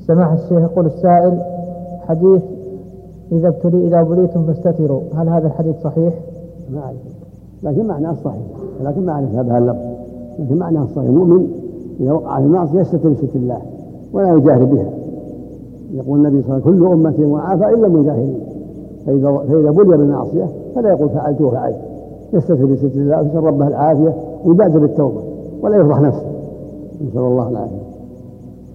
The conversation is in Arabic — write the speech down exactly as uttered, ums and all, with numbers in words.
سماحة الشيخ يقول السائل: حديث إذا ابتلي إذا بليتم فاستتروا، هل هذا الحديث صحيح؟ ما أعرف، لكن معناه الصحيح، لكن ما أعرف هذا اللفظ، لكن معناه الصحيح. المؤمن إذا وقع في المعصية يستتر بستر الله ولا يجاهر بها. يقول النبي صلى الله عليه وسلم: كل أمتي وعافى إلا المجاهرين. فإذا, فإذا بلي بالمعصية فلا يقول فعلت وفعلت، يستتر بستر الله ويسأل ربه العافية ويبادر بالتوبة ولا يفضح نفسه. نسأل الله العافية.